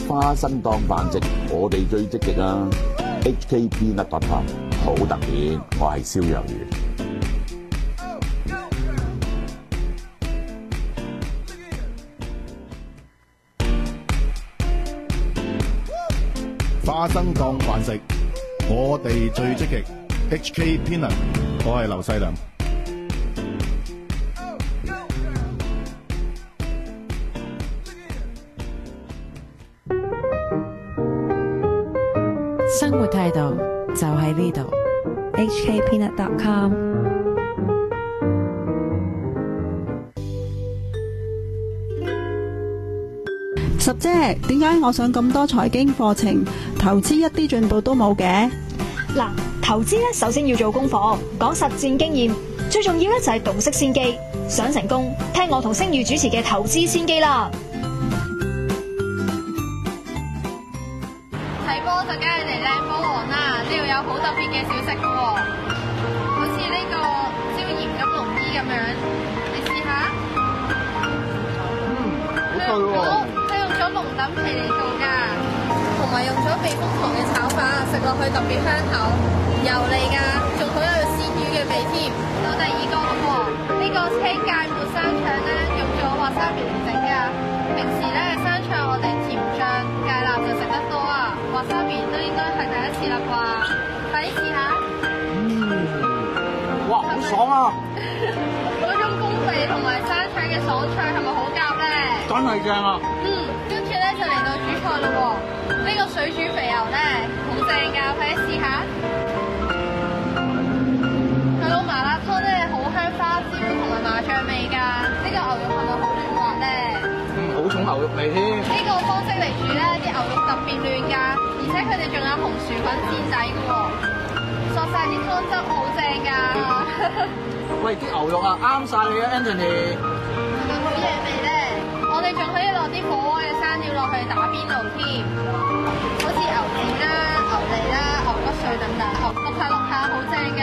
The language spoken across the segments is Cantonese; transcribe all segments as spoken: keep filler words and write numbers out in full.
花生檔繁殖，我哋最積極啊 ！H K Peanut dot com 好特別，我係蕭若元。 花生檔繁殖，我哋最積極。H K Peanut，我係劉世良。 生活態度就喺呢度 H K Peanut dot com。 十姐，點解我上咁多財經課程，投資一啲進步都冇嘅？ 嗱，投資咧首先要做功課，講實戰經驗，最重要咧就係洞悉先機。想成功，聽我同星宇主持嘅投資先機啦。 睇波就梗係嚟靚波王啦！呢度有好特別嘅小食嘅喎，好似呢個椒鹽金龍衣咁樣，你試下。 嗯，好對喎。 佢用咗龍躉皮嚟做㗎，同埋用咗避風塘嘅炒法，食落去特別香口，油膩㗎，仲好有鮮魚嘅味添。到第二個啦喎，呢個青芥末生腸咧，用咗滑沙皮嚟整㗎。平時咧生腸我哋甜醬芥辣就食得多啊，滑沙皮都應該係第一次啦啩，快啲試下。 嗯，哇，好爽啊！ 嗰種公味同埋生腸嘅爽脆係咪好夾咧？ 真係正啊！ 嗯，跟住咧就嚟到主菜啦喎，呢個水煮肥牛咧好正㗎，快啲試下。佢攞麻辣湯咧好香花椒同埋麻醬味㗎，呢個牛肉係咪好嫩滑咧？ 嗯，好重牛肉味添。 呢個方式嚟煮咧，啲牛肉特別嫩㗎，而且佢哋仲有紅薯粉墊底嘅喎，索晒啲湯汁好正㗎。 喂，啲牛肉啊啱晒你啊 Anthony。 係咪好嘢味咧？我哋仲可以落啲火鍋嘅生料落去打邊爐添，好似牛腱啦、牛脷啦、牛骨碎等等，淥下淥下好正㗎。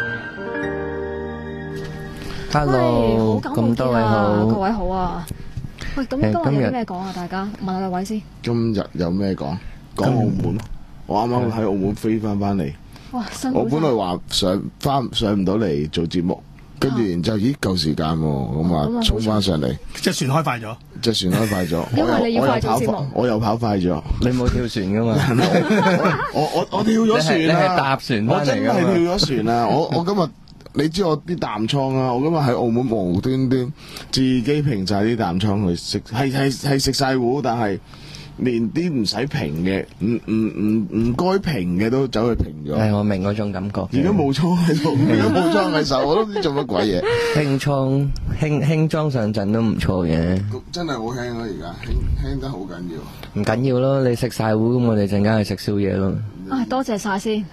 Hello，咁多位好， 各位好啊！喂，咁今日有啲咩講啊？大家問下兩位先。 今日有咩講？講澳門。我啱啱喺澳門飛翻翻嚟。 哇，辛苦！ 我本來話上翻上唔到嚟做節目，跟住然之後咦夠時間喎，咁啊衝翻上嚟。 隻船開快咗。隻船開快咗。 因為你要快做節目。 我又跑快咗。 你冇跳船噶嘛？ 我我我跳咗船啦。 你係搭船翻嚟㗎嘛？ 我真係跳咗船啊！我我今日。你知我啲淡倉啊！我今日喺澳門無端端自己平晒啲淡倉去食，係係係食晒糊，但係連啲唔使平嘅，唔唔唔唔該平嘅都走去平咗。 係我明嗰種感覺。 而家冇倉喺度，而家冇倉喺手，我都唔知做乜鬼嘢。 輕倉輕輕裝上陣都唔錯嘅。 真係好輕啊！而家輕輕得好緊要。 唔緊要咯，你食晒糊咁，我哋陣間去食宵夜咯。 唉，多謝晒先，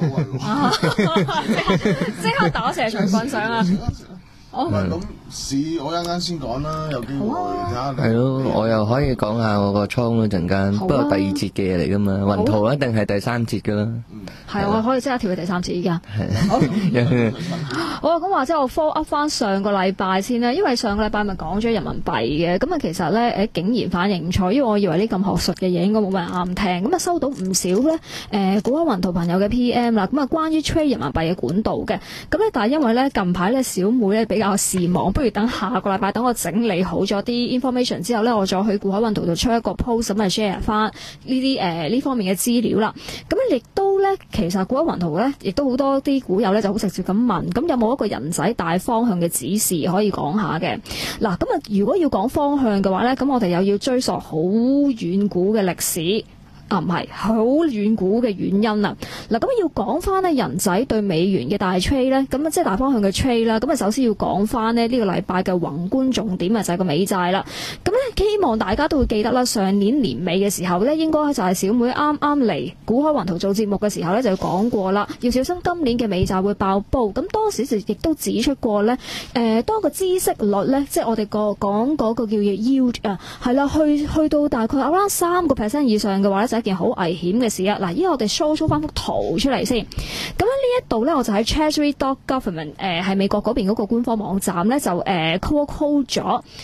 即刻打蛇隨棍上啊！ 好，咁市我一陣間先講啦，有機會睇下。 係咯，我又可以講下我個倉嗰陣間，不過第二節嘅嘢嚟噶嘛，雲圖一定係第三節噶啦。 係，我可以即刻跳去第三節依家。好，好啊，咁話即係我 follow up 翻上個禮拜先啦，因為上個禮拜咪講咗人民幣嘅，咁啊其實咧誒竟然反應唔錯，因為我以為呢咁學術嘅嘢應該冇乜人啱聽，咁啊收到唔少咧誒股海雲圖朋友嘅 P M 啦，咁啊關於 trade 人民幣嘅管道嘅，咁咧但係因為咧近排咧小妹咧比較事忙，不如等下個禮拜等我整理好咗啲 information 之後咧，我再去股海雲圖度出一個 post 咁啊 share 翻呢啲誒呢方面嘅資料啦。咁亦都咧其實股海雲圖咧亦都好多啲股友咧就好直接咁問，咁有冇一個人仔大方向嘅指示可以講下嘅？嗱，咁啊如果要講方向嘅話咧，咁我哋又要追溯好遠古嘅歷史。啊，唔係好遠古嘅原因啦。嗱，咁要講翻呢人仔對美元嘅大 trade 咧，咁啊即係大方向嘅 trade 啦。咁啊首先要講翻呢呢個禮拜嘅宏觀重點啊，就係個美債啦。咁咧希望大家都會記得啦，上年年尾嘅時候咧，應該就係小妹啱啱嚟股海雲圖做節目嘅時候咧，就講過啦，要小心今年嘅美債會爆煲。咁當時就亦都指出過咧，誒、呃、當個孳息率咧，即係我哋個講嗰個叫做 yield 啊，係啦，去去到大概 around 三個 percent 以上嘅話咧，就一件好危險嘅事啊！嗱，依家我哋 show show 翻幅圖出嚟先。咁呢一度咧，我就喺 Treasury dot government 誒、呃、係美國嗰邊嗰個官方網站咧，就誒 call call 咗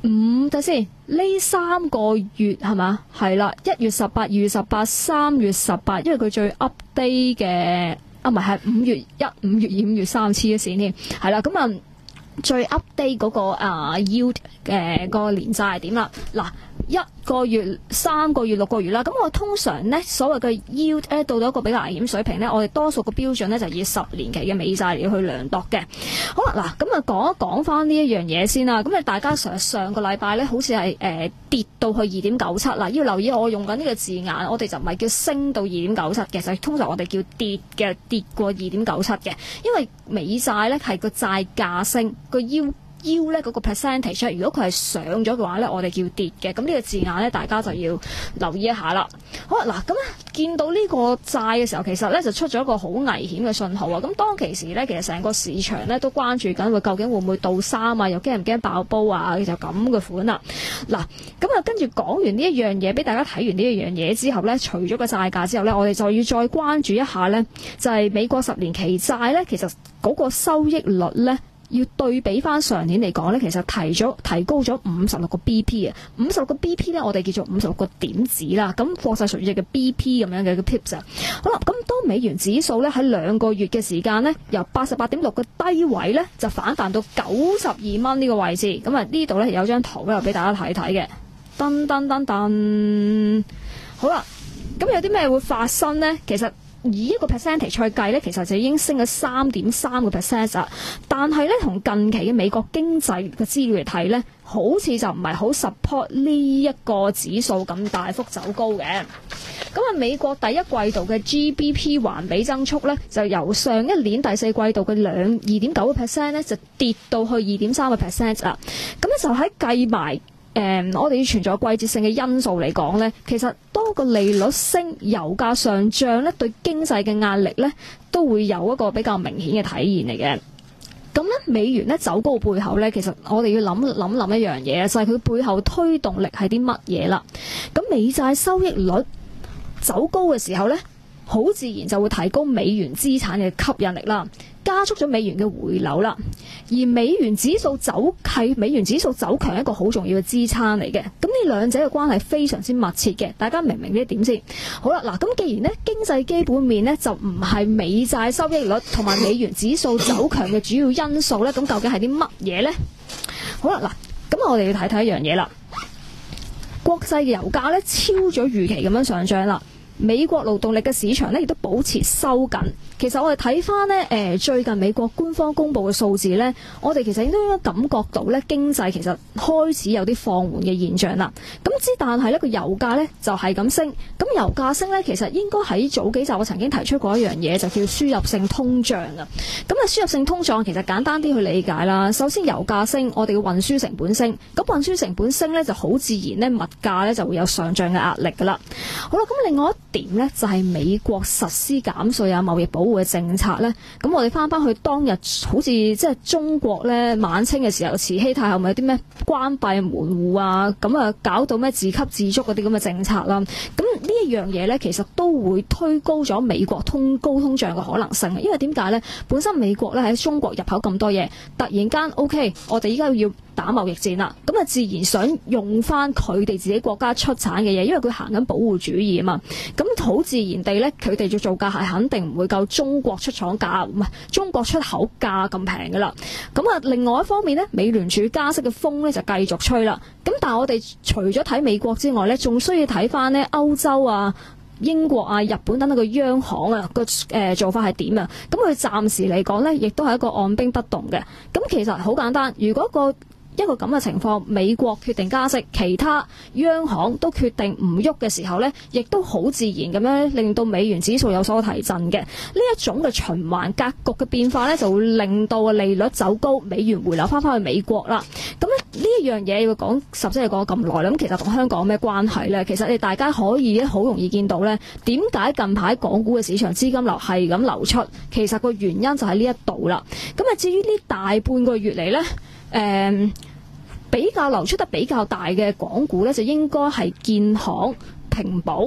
五睇先，呢三個月係嘛？係啦，一月十八、二月十八、三月十八，因為佢最 update 嘅啊，唔係係五月一、五月二、五月三黐咗線添，係啦，咁啊最 update 嗰、那個啊 yield 嘅個年債係點啦？嗱。一個月、三個月、六個月啦，咁我通常呢所謂嘅 yield 咧到到一個比較危險水平呢，我哋多數個標準呢就以十年期嘅美債嚟去量度嘅。好啦，嗱咁啊講一講翻呢一樣嘢先啦。咁啊大家上上個禮拜呢好似係誒跌到去二點九七啦，要留意我用緊呢個字眼，我哋就唔係叫升到二點九七嘅，就通常我哋叫跌嘅，跌過二點九七嘅，因為美債呢係個債價升個 yield。腰咧嗰個 percentage， 如果佢係上咗嘅話咧，我哋叫跌嘅。咁呢個字眼咧，大家就要留意一下啦。好啦，嗱咁咧見到呢個債嘅時候，其實咧就出咗一個好危險嘅信號啊。咁當其時咧，其實成個市場咧都關注緊，會究竟會唔會倒三啊？又驚唔驚爆煲啊？就咁嘅款啦。嗱，咁啊跟住講完呢一樣嘢，俾大家睇完呢一樣嘢之後咧，除咗個債價之後咧，我哋就要再關注一下咧，就係、是、美國十年期債咧，其實嗰個收益率咧。要對比翻上年嚟講咧，其實提咗提高咗五十六個 B P 啊，五十六個 B P 咧，我哋叫做五十六個點子啦。咁國際術語嘅 B P 咁樣嘅個 pips 啊。好啦，咁當美元指數咧喺兩個月嘅時間咧，由八十八點六嘅低位咧，就反彈到九十二蚊呢個位置。咁啊呢度咧有張圖咧，俾大家睇睇嘅。噔噔噔噔，好啦，咁有啲咩會發生呢？其實以一個 percentage 去計咧，其實就已經升咗三點三個 percent 啦。但係咧，同近期嘅美國經濟嘅資料嚟睇咧，好似就唔係好 support 呢一個指數咁大幅走高嘅。咁啊，美國第一季度嘅 G D P 環比增速咧，就由上一年第四季度嘅兩二點九個 percent 咧，就跌到去二點三個 percent 啦。咁咧就喺計埋。誒、嗯，我哋要存在季節性嘅因素嚟講呢，其實當個利率升、油價上漲呢，對經濟嘅壓力呢都會有一個比較明顯嘅體現嚟嘅。咁呢，美元呢走高背後呢，其實我哋要諗諗諗一樣嘢，就係、是、佢背後推動力係啲乜嘢啦。咁美債收益率走高嘅時候呢，好自然就會提高美元資產嘅吸引力啦，加速咗美元嘅回流啦。而美元指數走係美元指數走強一個好重要嘅支撐嚟嘅。咁呢兩者嘅關係非常之密切嘅，大家明唔明呢一點先？好啦，嗱，咁既然呢經濟基本面呢就唔係美債收益率同埋美元指數走強嘅主要因素呢，咁究竟係啲乜嘢呢？好啦，嗱，咁我哋要睇睇一樣嘢啦。國際嘅油價呢超咗預期咁樣上漲啦。美國勞動力嘅市場咧，亦都保持收緊。其實我哋睇翻呢，誒最近美國官方公布嘅數字呢，我哋其實應該感覺到呢經濟其實開始有啲放緩嘅現象啦。咁之但係呢個油價呢就係咁升，咁油價升呢，其實應該喺早幾集我曾經提出過一樣嘢，就叫輸入性通脹啊。咁啊，輸入性通脹其實簡單啲去理解啦。首先油價升，我哋嘅運輸成本升，咁運輸成本升呢，就好自然呢物價呢就會有上漲嘅壓力噶啦。好啦，咁另外一點呢，就係美國實施減稅啊、貿易保護嘅政策呢。咁我哋翻翻去當日好似即係中國呢晚清嘅時候，慈禧太后咪有啲咩關閉門戶啊，咁啊搞到咩自給自足嗰啲咁嘅政策啦。咁呢一樣嘢呢，其實都會推高咗美國通高通脹嘅可能性。因為點解呢？本身美國呢喺中國入口咁多嘢，突然間 OK，我哋依家要打貿易戰啦，咁啊自然想用翻佢哋自己國家出產嘅嘢，因為佢行緊保護主義啊嘛。咁好自然地呢，佢哋嘅造價係肯定唔會夠中國出廠價，唔係中國出口價咁平噶啦。咁啊，另外一方面呢，美聯儲加息嘅風呢就繼續吹啦。咁但係我哋除咗睇美國之外呢，仲需要睇翻呢歐洲啊、英國啊、日本等等嘅央行啊個誒做法係點啊？咁佢暫時嚟講呢，亦都係一個按兵不動嘅。咁其實好簡單，如果個一個咁嘅情況，美國決定加息，其他央行都決定唔喐嘅時候呢，亦都好自然咁樣令到美元指數有所提振嘅。呢一種嘅循環格局嘅變化呢，就會令到個利率走高，美元回流翻翻去美國啦。咁呢一樣嘢要講十即係講咁耐啦。咁其實同香港有咩關係呢？其實你大家可以好容易見到呢，點解近排港股嘅市場資金流係咁流出？其實個原因就喺呢一度啦。咁啊，至於呢大半個月嚟呢。誒、嗯、比較流出得比較大嘅港股咧，就應該係建行、平保、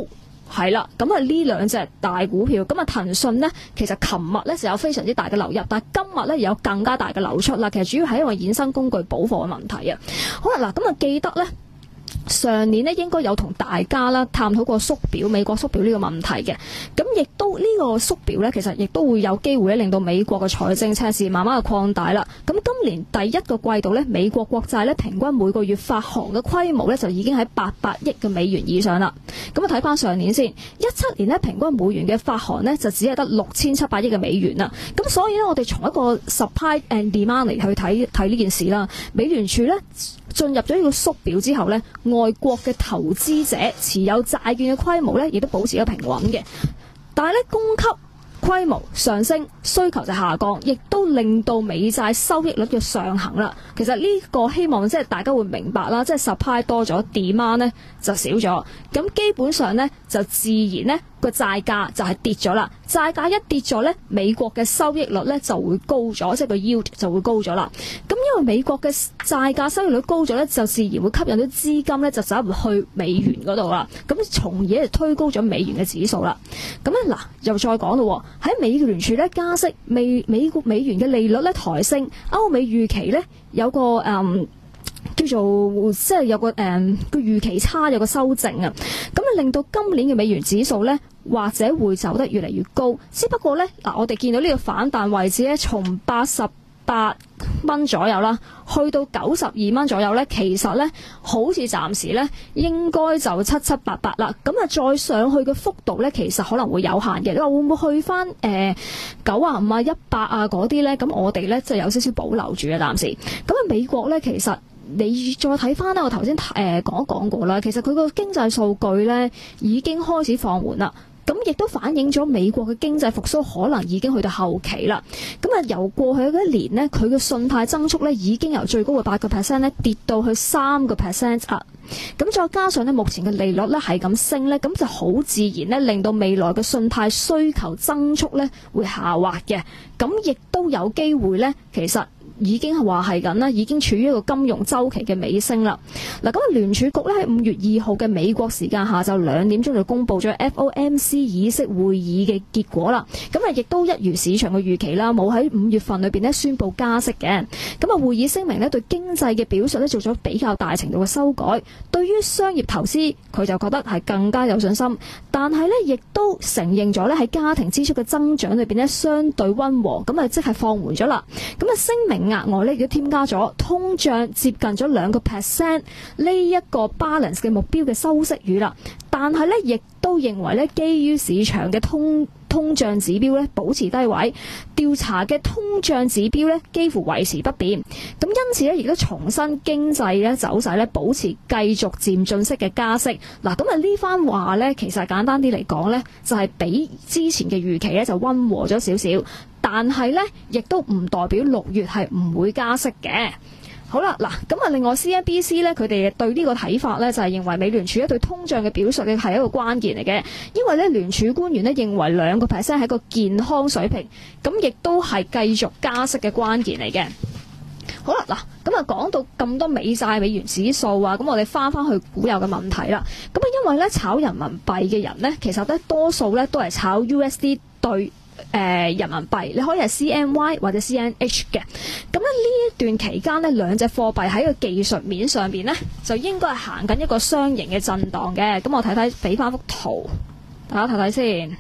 係啦，咁啊呢兩隻大股票，咁啊騰訊呢，其實琴日呢就有非常之大嘅流入，但係今日呢有更加大嘅流出啦。其實主要係因為衍生工具補貨嘅問題啊。好啦，嗱咁啊記得呢。上年呢應該有同大家啦探討過縮表美國縮表呢個問題嘅，咁亦都呢個縮表呢，其實亦都會有機會咧令到美國嘅財政赤字慢慢嘅擴大啦。咁今年第一個季度呢，美國國債呢平均每個月發行嘅規模呢，就已經喺八百億嘅美元以上啦。咁啊睇翻上年先，一七年呢平均每元嘅發行呢，就只係得六千七百億嘅美元啦。咁所以呢，我哋從一個 supply and demand 嚟去睇睇呢件事啦，美聯儲呢。進入咗呢個縮表之後呢，外國嘅投資者持有債券嘅規模呢，亦都保持咗平穩嘅。但係呢，供給規模上升，需求就下降，亦都令到美債收益率嘅上行啦。其實呢個希望即係大家會明白啦，即係 supply 多咗 ，demand 呢就少咗。咁基本上呢，就自然呢個債價就係跌咗啦。債價一跌咗呢，美國嘅收益率呢就會高咗，即係個 yield 就會高咗啦。咁因為美國嘅債價收益率高咗呢，就自然會吸引到資金呢就走入去美元嗰度啦。咁從而就推高咗美元嘅指數啦。咁咧嗱，又再講咯，喺美聯儲咧加息，美美國美元嘅利率咧抬升，歐美預期咧有個誒。嗯叫做即係有個誒個預期差有個修正啊，咁啊令到今年嘅美元指數呢，或者會走得越嚟越高。只不過呢，嗱，我哋見到呢個反彈位置呢，從八十八蚊左右啦，去到九十二蚊左右呢，其實呢，好似暫時呢應該就七七八八啦。咁啊再上去嘅幅度呢，其實可能會有限嘅。你話會唔會去翻誒九啊五啊一百啊嗰啲呢？咁我哋呢，就有少少保留住嘅暫時。咁啊美國呢，其實。你再睇翻咧，我頭先誒講一講過啦，其實佢個經濟數據咧已經開始放緩啦，咁亦都反映咗美國嘅經濟復甦可能已經去到後期啦。咁啊，由過去嗰一年呢，佢嘅信貸增速咧已經由最高嘅八個 percent 咧跌到去三個 percent 啊。咁再加上咧，目前嘅利率咧係咁升咧，咁就好自然咧，令到未來嘅信貸需求增速咧會下滑嘅。咁亦都有機會咧，其實。已經係話係緊啦，已經處於一個金融週期嘅尾聲啦。嗱，咁聯儲局咧喺五月二號嘅美國時間下晝兩點鐘就公布咗 F O M C 議息會議嘅結果啦。咁啊，亦都一如市場嘅預期啦，冇喺五月份裏邊咧宣布加息嘅。咁啊，會議聲明咧對經濟嘅表述咧做咗比較大程度嘅修改。對於商業投資，佢就覺得係更加有信心，但係咧亦都承認咗咧喺家庭支出嘅增長裏邊咧相對溫和，咁啊即係放緩咗啦。咁啊聲明。額外咧亦都添加咗通脹接近咗兩個 percent 呢一個 balance 嘅目標嘅修飾語啦，但係咧亦都認為咧基於市場嘅通通脹指標咧保持低位，調查嘅通脹指標咧幾乎維持不變，咁因此咧亦都重申經濟咧走勢咧保持繼續漸進式嘅加息。嗱，咁啊呢番話咧其實簡單啲嚟講咧就係比之前嘅預期咧就溫和咗少少。但係咧，亦都唔代表六月係唔會加息嘅。好啦，嗱，咁啊，另外 C N B C 咧，佢哋對呢個睇法咧，就係認為美聯儲咧對通脹嘅表述咧係一個關鍵嚟嘅，因為咧聯儲官員咧認為兩個 percent 係一個健康水平，咁亦都係繼續加息嘅關鍵嚟嘅。好啦，嗱，咁啊講到咁多美債美元指數啊，咁我哋翻翻去股有嘅問題啦。咁啊，因為咧炒人民幣嘅人咧，其實咧多數咧都係炒 U S D 對。誒、呃、人民幣，你可以係 C N Y 或者 C N H 嘅。咁咧呢一段期間呢，兩隻貨幣喺個技術面上邊呢，就應該係行緊一個雙形嘅震盪嘅。咁我睇睇，俾翻幅圖，大家睇睇先。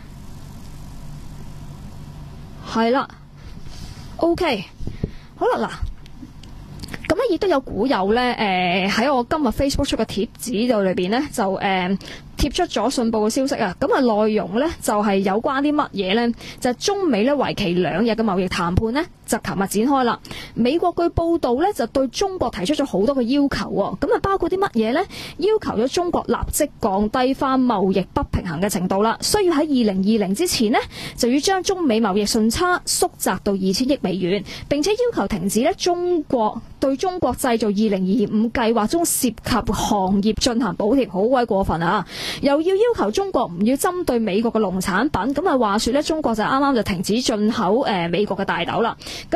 係啦 ，OK， 好啦，嗱，咁咧亦都有股友呢，誒、呃、喺我今日 Facebook 出嘅貼紙度裏邊呢，就誒。呃貼出咗信報嘅消息啊，咁啊內容呢就係有關啲乜嘢呢？就係中美呢為期兩日嘅貿易談判呢，就琴日展開啦。美國據報道呢，就對中國提出咗好多嘅要求喎，咁啊包括啲乜嘢呢？要求咗中國立即降低翻貿易不平衡嘅程度啦，需要喺二零二零之前呢，就要將中美貿易順差縮窄到二千億美元，並且要求停止呢中國對中國製造二零二五計劃中涉及行業進行補貼，好鬼過分啊！又要要求中國唔要針對美國嘅農產品，咁啊話說咧，中國就啱啱就停止進口誒、呃、美國嘅大豆啦。咁亦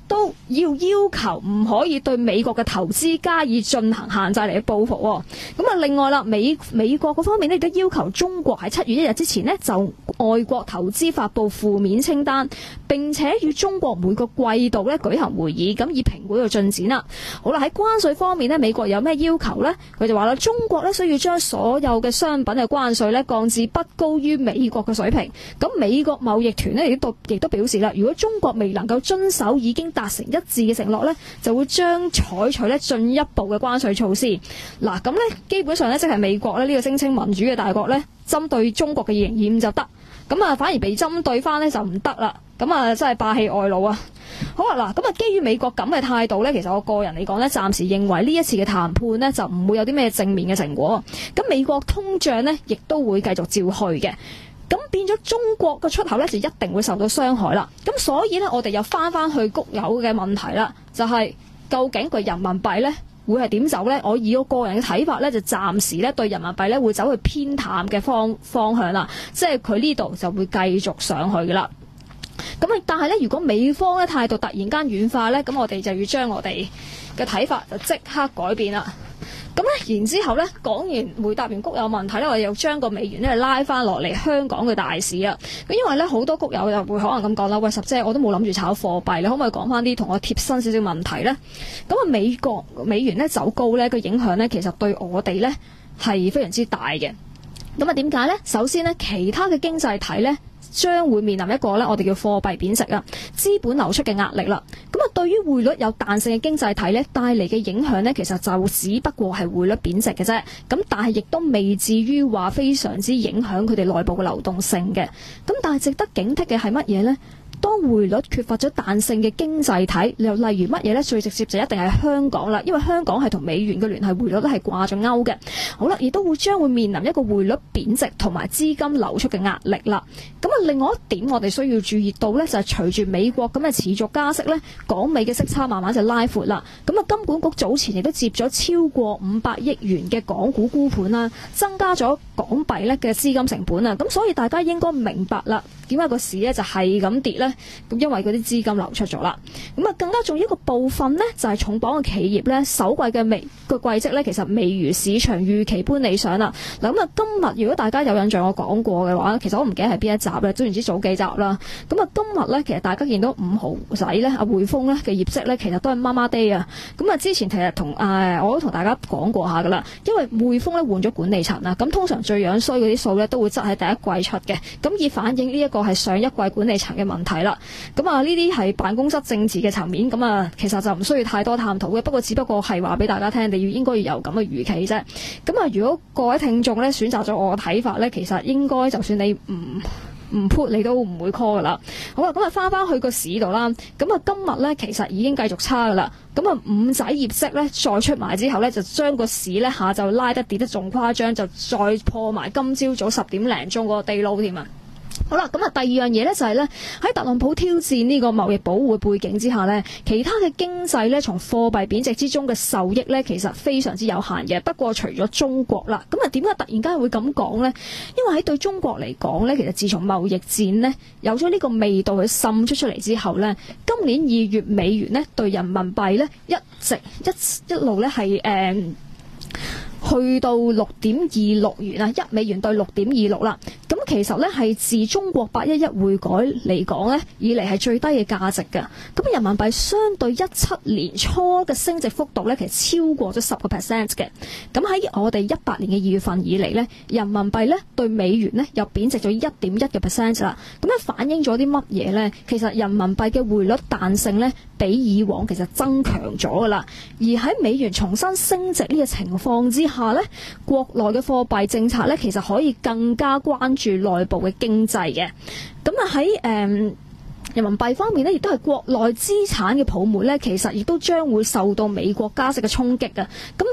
都要要求唔可以對美國嘅投資加以進行限制嚟報復喎。咁啊，另外啦，美美國嗰方面呢亦都要求中國喺七月一日之前呢就外國投資發布負面清單，並且與中國每個季度咧舉行會議，咁以評估個進展啦。好啦，喺關稅方面呢，美國有咩要求呢？佢就話啦，中國咧需要將所有嘅商品嘅關稅咧降至不高於美國嘅水平。咁美國貿易團呢亦都亦都表示啦，如果中國未能夠遵守已經達成一致嘅承諾咧，就會將採取咧進一步嘅關稅措施。嗱，咁咧基本上咧即係美國咧呢個聲稱民主嘅大國咧，針對中國嘅二零二五就得，咁啊反而被針對翻咧就唔得啦。咁啊真係霸氣外露啊！好啊，嗱，咁啊基於美國咁嘅態度咧，其實我個人嚟講咧，暫時認為呢一次嘅談判咧就唔會有啲咩正面嘅成果。咁美國通脹咧亦都會繼續照去嘅。咁變咗中國嘅出口咧就一定會受到傷害啦。咁所以咧我哋又翻翻去谷友嘅問題啦，就係、是、究竟個人民幣咧會係點走咧？我以我個人嘅睇法咧，就暫時咧對人民幣咧會走去偏淡嘅方方向啦，即係佢呢度就會繼續上去噶啦。咁啊，但係咧如果美方嘅態度突然間軟化咧，咁我哋就要將我哋嘅睇法就即刻改變啦。咁咧，然之後咧，講完回答完谷友問題咧，我哋又將個美元咧拉翻落嚟香港嘅大市啊。咁因為咧好多谷友又會可能咁講啦，喂，十姐我都冇諗住炒貨幣，你可唔可以講翻啲同我貼身少少問題咧？咁啊，美國美元咧走高咧個影響咧，其實對我哋咧係非常之大嘅。咁啊，點解咧？首先咧，其他嘅經濟體咧將會面臨一個咧，我哋叫貨幣貶值啊，資本流出嘅壓力啦。咁啊，對於匯率有彈性嘅經濟體咧，帶嚟嘅影響咧，其實就只不過係匯率貶值嘅啫。咁但係亦都未至於話非常之影響佢哋內部嘅流動性嘅。咁但係值得警惕嘅係乜嘢咧？當匯率缺乏咗彈性嘅經濟體，又例如乜嘢呢？最直接就一定係香港啦，因為香港係同美元嘅聯繫匯率都係掛咗鈎嘅。好啦，亦都會將會面臨一個匯率貶值同埋資金流出嘅壓力啦。咁啊，另外一點我哋需要注意到呢，就係隨住美國咁嘅持續加息呢，港美嘅息差慢慢就拉闊啦。咁啊，金管局早前亦都接咗超過五百億元嘅港股沽盤啦，增加咗港幣呢嘅資金成本啊。咁所以大家應該明白啦，點解個市呢就係咁跌呢？咁因為嗰啲資金流出咗啦。咁啊，更加重要一個部分呢，就係重磅嘅企業呢，首季嘅未個季績呢，其實未如市場預期般理想啦。嗱，咁啊，今日如果大家有印象我講過嘅話，其實我唔記得係邊一集咧，總言之早幾集啦。咁啊，今日呢，其實大家見到五號仔呢，阿匯豐呢嘅業績呢，其實都係麻麻地啊。咁啊，之前其實同誒我都同大家講過下噶啦，因為匯豐呢換咗管理層啦，咁通常最樣衰嗰啲數呢，都會執喺第一季出嘅，咁以反映呢一個係上一季管理層嘅問題啦。咁啊，呢啲係辦公室政治嘅層面，咁啊，其實就唔需要太多探討嘅。不過只不過係話俾大家聽，你要應該要有咁嘅預期啫。咁啊，如果各位聽眾咧選擇咗我嘅睇法咧，其實應該就算你唔唔 put 你都唔會 call 噶啦。好啦，咁啊翻翻去個市度啦。咁啊，今日咧其實已經繼續差噶啦。咁啊，五仔業績咧再出埋之後咧，就將個市咧下晝拉得跌得仲誇張，就再破埋今朝早十點零鐘嗰個低撈添啊！好啦，咁啊，第二樣嘢咧就係咧喺特朗普挑戰呢個貿易保護嘅背景之下咧，其他嘅經濟咧從貨幣貶值之中嘅受益咧，其實非常之有限嘅。不過除咗中國啦，咁啊點解突然間會咁講咧？因為喺對中國嚟講咧，其實自從貿易戰咧有咗呢個味道去滲出出嚟之後咧，今年二月美元咧對人民幣咧一直一一路咧係誒去到六點二六元啊，一美元對六點二六啦。咁其實咧係自中國八一一匯改嚟講咧，以嚟係最低嘅價值㗎。咁人民幣相對一七年初嘅升值幅度咧，其實超過咗十個 percent 嘅。咁喺我哋一八年嘅二月份以嚟咧，人民幣咧對美元咧又貶值咗一點一嘅 percent 啦。咁樣反映咗啲乜嘢咧？其實人民幣嘅匯率彈性咧，比以往其實增強咗噶啦。而喺美元重新升值呢個情況之下咧，國內嘅貨幣政策咧，其實可以更加關注內部嘅經濟嘅。咁啊喺誒人民幣方面咧，亦都係國內資產嘅泡沫咧，其實亦都將會受到美國加息嘅衝擊啊。咁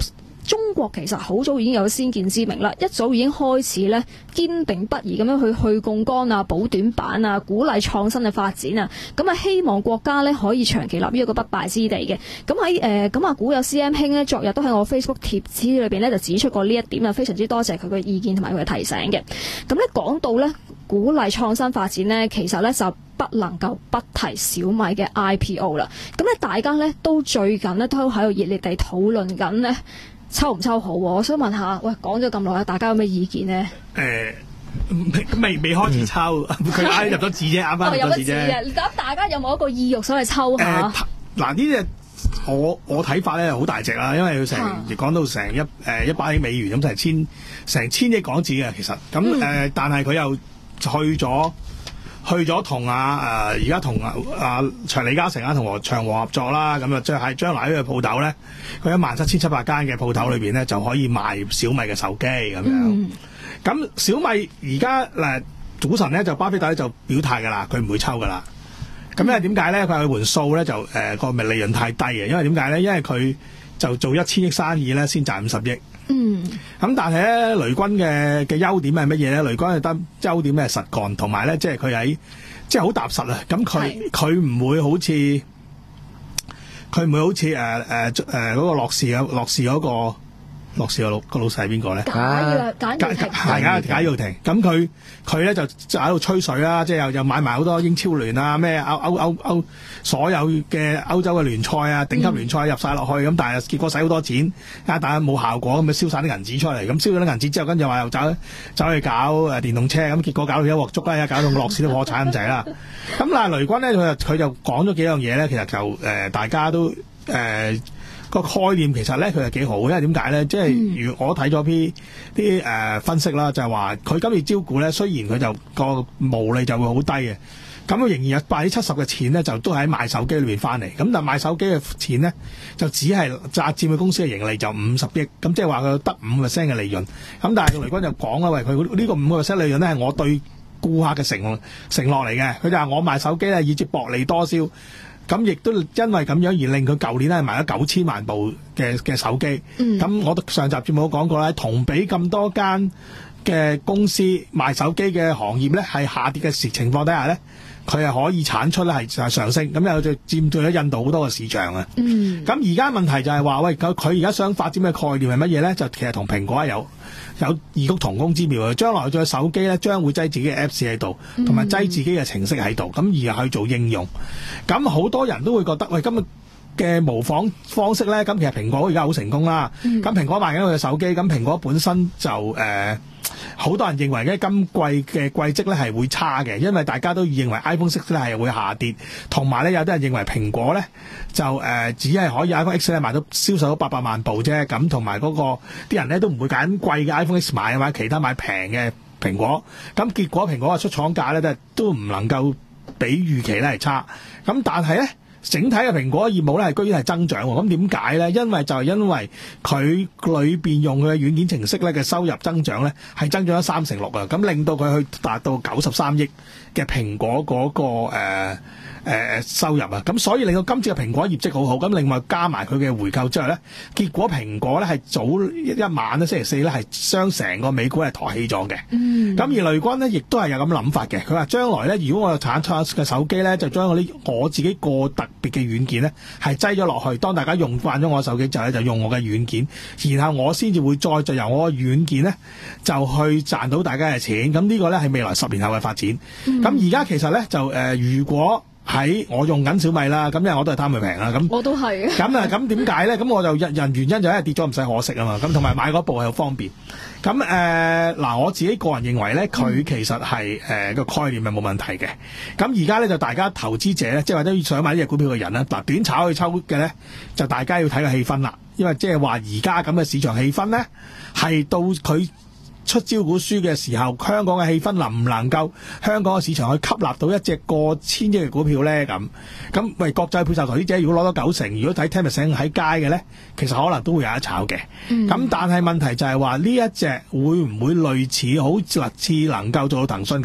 中國其實好早已經有先見之明啦，一早已經開始咧堅定不移咁樣去去槓桿啊、補短板啊、鼓勵創新嘅發展啊，咁啊希望國家咧可以長期立於一個不敗之地嘅。咁喺誒咁啊，古有 C M 兄咧，昨日都喺我 Facebook 貼紙裏邊咧就指出過呢一點啊，非常之多謝佢嘅意見同埋佢嘅提醒嘅。咁咧講到咧鼓勵創新發展咧，其實咧就不能夠不提小米嘅 I P O 啦。咁咧大家咧都最近咧都喺度熱烈地討論緊咧。抽唔抽好？我想問下，喂，講咗咁耐，大家有咩意見呢？ 誒、呃，未未開始抽，佢啱入咗字啫，啱啱入咗字啫。 咁大家有冇一個意欲想去抽下？ 嗱、呃，呢隻我我睇法咧好大隻啦，因為佢成亦講到成一誒一百億美元咁，成千成千億港紙嘅其實。咁誒、嗯呃，但係佢又去咗。去咗同啊誒而家同啊啊長李嘉誠啊同和長和合作啦，咁啊即係將來呢個鋪頭咧，佢一萬七千七百間嘅鋪頭裏邊咧就可以賣小米嘅手機咁樣。咁、嗯、小米而家嗱早晨咧就巴菲特咧就表態㗎啦，佢唔會抽㗎啦。咁因為點解咧？佢話佢盤數咧就誒個利潤太低嘅，因為點解咧？因為佢就做一千億生意咧先賺五十億。嗯，咁但係咧，雷軍嘅嘅優點係乜嘢咧？雷軍係得優點咧係實幹，同埋咧即係佢喺即係好踏實啊！咁佢佢唔會好似佢唔會好似誒誒誒嗰個樂視嘅樂視嗰個。樂視個老個老細係邊個咧？ 賈躍賈躍亭係啊，賈躍亭。咁佢佢咧就就喺度吹水啦，即係又又買埋好多英超聯啊，咩歐歐歐歐所有嘅歐洲嘅聯賽啊，頂級聯賽入晒落去。咁、嗯、但係結果使好多錢，但係冇效果，咁咪燒晒啲銀紙出嚟。咁燒咗啲銀紙之後，跟住話又走走去搞誒電動車，咁結果搞到一鑊粥啦，搞到樂視都破產咁滯啦。咁嗱，雷軍咧佢就佢就講咗幾樣嘢咧，其實就誒、呃、大家都誒。呃個概念其實咧佢係幾好，因為點解咧？即係如我睇咗啲啲誒分析啦，就係話佢今次招股咧，雖然佢就個毛利就會好低嘅，咁佢仍然有百分之七十嘅錢咧，就都喺賣手機裏邊翻嚟。咁但係賣手機嘅錢咧，就只係佔佔佢公司嘅盈利就五十億，咁即係話佢得五 percent 嘅利潤。咁但係雷軍就講啦，喂，佢呢個五個 percent 利潤咧係我對顧客嘅承承諾嚟嘅。佢就話我賣手機咧以至薄利多銷。咁亦都因為咁樣而令佢舊年咧賣咗九千萬部嘅嘅手機。咁、嗯、我上集節目都講過啦，同比咁多間嘅公司賣手機嘅行業咧係下跌嘅時情況底下咧，佢係可以產出咧係上升，咁又就佔據咗印度好多嘅市場啊。咁而家問題就係話，喂，佢而家想發展嘅概念係乜嘢咧？就其實同蘋果係有有異曲同工之妙嘅。將來對手機咧，將會擠自己嘅 Apps 喺度，同埋擠自己嘅程式喺度，咁而去做應用。咁好多人都會覺得，喂，今日嘅模仿方式咧，咁其實蘋果而家好成功啦。咁、嗯、蘋果賣緊佢嘅手機，咁蘋果本身就誒好、呃、多人認為咧今季嘅季績咧係會差嘅，因為大家都認為 iPhone 六咧係會下跌，同埋咧有啲人認為蘋果咧就誒、呃、只係可以 iPhone X 咧賣到銷售到八百萬部啫，咁同埋嗰個啲人咧都唔會揀貴嘅 iPhone X 買，買其他買平嘅蘋果，咁結果蘋果嘅出廠價咧都都唔能夠比預期咧係差，咁但係咧。整體嘅蘋果業務咧係居然係增長喎，咁點解咧？因為就係因為佢裏邊用佢嘅軟件程式咧嘅收入增長咧係增長咗三成六啊，咁令到佢去達到九十三億嘅蘋果嗰、那個誒誒、呃呃、收入啊，咁所以令到今次嘅蘋果業績好好，咁另外加埋佢嘅回購之後咧，結果蘋果咧係早一晚咧星期四咧係將成個美股係抬起咗嘅。嗯，咁而雷軍咧亦都係有咁諗法嘅，佢話將來咧如果我有產出嘅手機咧，就將我啲我自己個特別嘅軟件咧係擠咗落去，當大家用慣咗我手機之後咧，就用我嘅軟件，然後我先至會再就由我嘅軟件咧就去賺到大家嘅錢。咁呢個咧係未來十年後嘅發展。咁而家其實咧就誒、呃，如果喺我用緊小米啦，咁因為我都係貪佢平啦，咁我都係。咁啊，咁點解咧？咁我就人原因就係跌咗唔使可惜啊嘛。咁同埋買嗰部係好方便。咁誒嗱，我自己個人認為咧，佢其實係誒個概念係冇問題嘅。咁而家咧就大家投資者咧，即係或者想買呢隻股票嘅人咧，嗱短炒去抽嘅咧，就大家要睇個氣氛啦。因為即係話而家咁嘅市場氣氛咧，係到佢出招股書嘅時候，香港嘅氣氛能唔能夠香港嘅市場去吸納到一隻過千億嘅股票咧？咁咁為國際配售投資者，如果攞到九成，如果睇 ten percent 喺街嘅咧，其實可能都會有得炒嘅。咁、嗯、但係問題就係話呢一隻會唔會類似好似能夠做到騰訊咁？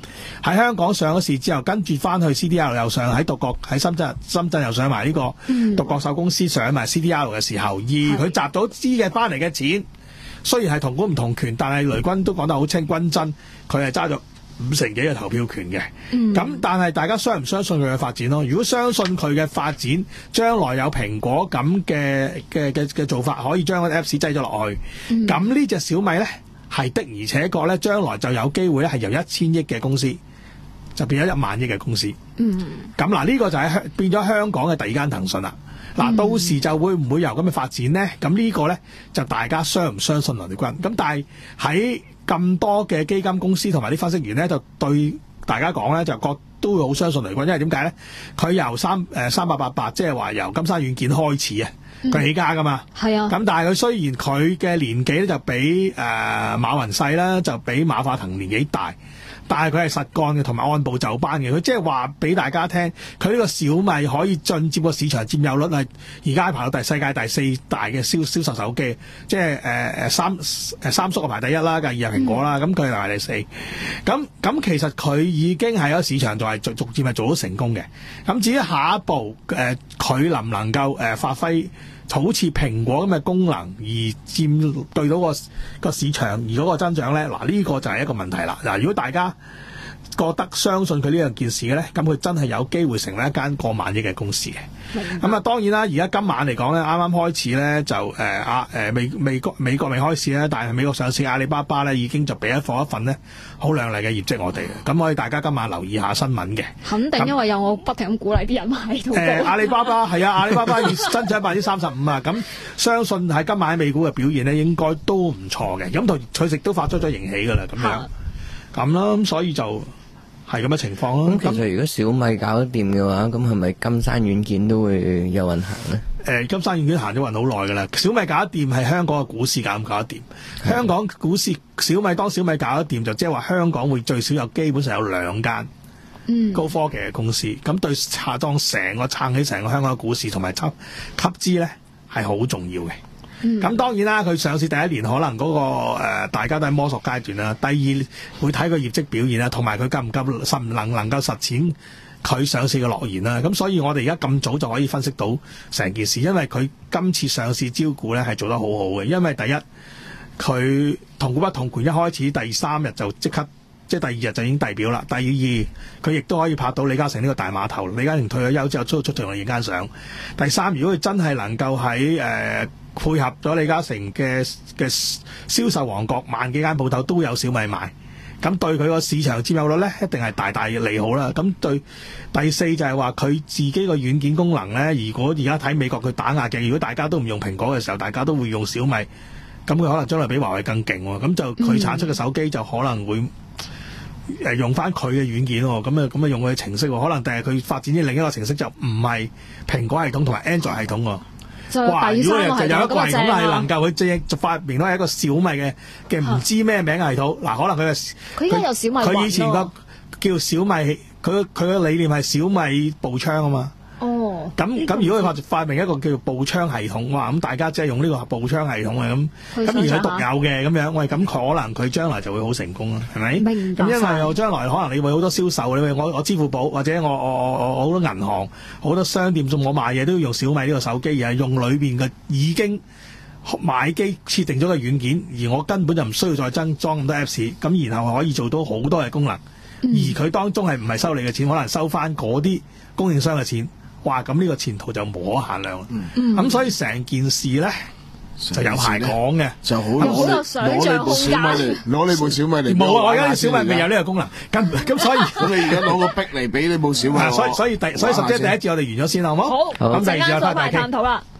喺香港上咗市之後，跟住翻去 C D R 又上喺獨角喺深圳，深圳又上埋呢個獨角獸公司上埋 C D R 嘅時候，而佢集到資嘅翻嚟嘅錢，雖然係同股唔同權，但係雷軍都講得好清，均真，佢係揸咗五成幾嘅投票權嘅。咁、嗯、但係大家相唔相信佢嘅發展咯？如果相信佢嘅發展，將來有蘋果咁嘅嘅嘅嘅做法，可以將個 Apps 擠咗落去，咁呢隻小米咧係的而且確咧，將來就有機會咧係由一千億嘅公司就變咗一萬億嘅公司。嗯，咁嗱呢個就係變咗香港嘅第二間騰訊啦。嗱、嗯，到時就會唔會有咁嘅發展呢？咁呢個呢，就大家相唔相信雷軍？咁但係喺咁多嘅基金公司同埋啲分析員呢，就對大家講呢，就覺都會好相信雷軍，因為點解呢？佢由三誒三八八八，即係話由金山軟件開始啊，佢起家噶嘛。係啊。咁但係佢雖然佢嘅年紀咧就比誒、呃、馬雲細啦，就比馬化騰年紀大。但係佢係實幹嘅，同埋按部就班嘅。佢即係話俾大家聽，佢呢個小米可以進接個市場佔有率係而家排到第世界第四大嘅銷銷售手機，即係誒誒三誒三叔排第一啦，第二係蘋果啦，咁佢係排第四。咁咁其實佢已經係個市場就係逐逐漸係做到成功嘅。咁至於下一步誒，佢、呃、能唔能夠誒、呃、發揮好似蘋果咁嘅功能而佔對到個個市場而嗰個增長咧，嗱、這、呢個就係一個問題啦。嗱，如果大家覺得相信佢呢樣件事嘅咧，咁佢真係有機會成為一間過萬億嘅公司嘅。咁啊，當然啦，而家今晚嚟講咧，啱啱開始咧就誒啊誒美美國美國未開始咧，但係美國上市阿里巴巴咧已經就俾一貨一份咧好亮麗嘅業績我哋嘅。咁可以大家今晚留意下新聞嘅。肯定因為有我不停咁鼓勵啲人買到。誒、呃、阿里巴巴係啊，阿里巴巴要增長百分之三十五啊，咁相信喺今晚喺美股嘅表現咧應該都唔錯嘅。咁同佢亦都發出咗盈喜㗎啦，咁樣咁啦，咁所以就。係咁嘅情況咯。咁其實如果小米搞得掂嘅話，咁係咪金山軟件都會有運行咧？誒、呃，金山軟件行咗運好耐㗎啦。小米搞得掂係香港嘅股市搞唔搞得掂？香港股市小米當小米搞得掂，就即係話香港會最少有基本上有兩間高科技嘅公司。咁、嗯、對下當成個撐起成個香港嘅股市同埋吸吸資咧係好重要嘅。咁、嗯、當然啦，佢上市第一年可能嗰、那個、呃、大家都係摸索階段啦。第二會睇佢業績表現啦，同埋佢夠唔夠實能能夠實踐佢上市嘅諾言啦。咁所以我哋而家咁早就可以分析到成件事，因為佢今次上市招股咧係做得好好嘅。因為第一佢同股不同權，一開始第三日就即刻即係第二日就已經遞表啦。第二佢亦都可以拍到李嘉誠呢個大碼頭。李嘉誠退咗休之後出出場影間相。第三，如果佢真係能夠喺誒、呃配合咗李嘉誠嘅嘅銷售王國，萬幾間鋪頭都有小米賣，咁對佢個市場佔有率咧，一定係大大利好啦。咁對第四就係話佢自己個軟件功能咧，如果而家睇美國佢打壓嘅，如果大家都唔用蘋果嘅時候，大家都會用小米，咁佢可能將來比華為更勁喎。咁就佢產出嘅手機就可能會誒用翻佢嘅軟件喎。咁啊咁啊用佢嘅程式喎，可能第日佢發展啲另一個程式就唔係蘋果系統同埋 Android 系統喎。哇！如果就有一個系統係能夠佢即係發明到係一個小米嘅嘅唔知咩名嘅系統，嗱、啊、可能佢嘅佢而家有小米佢以前個叫小米，佢佢嘅理念係小米步槍啊嘛。哦，咁咁如果佢發發明一個叫做步槍系統，哇！咁大家即係用呢個步槍系統啊咁，咁而佢獨有嘅咁樣，喂，咁可能佢將來就會好成功啦，係咪？明白。咁因為我將來可能你會好多銷售，你會我我支付寶或者我我我我好多銀行好多商店仲我賣嘢都要用小米呢個手機，而係用裏邊嘅已經買機設定咗嘅軟件，而我根本就唔需要再增裝咁多 Apps， 咁然後可以做到好多嘅功能，嗯、而佢當中係唔係收你嘅錢，可能收翻嗰啲供應商嘅錢。哇！咁呢個前途就無可限量啦。咁、嗯、所以成件事咧就有排講嘅，就好攞你攞你部小米嚟，攞你部小米嚟。冇啊！我而家小米未有呢個功能。咁咁所以咁你而家攞個壁嚟俾你部小米。所以所以第所以十姐第一節我哋完咗先好唔好？好。咁第二節再大探討啦。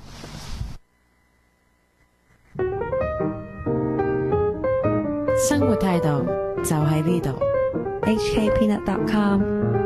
生活態度就喺呢度。 H K Peanut dot com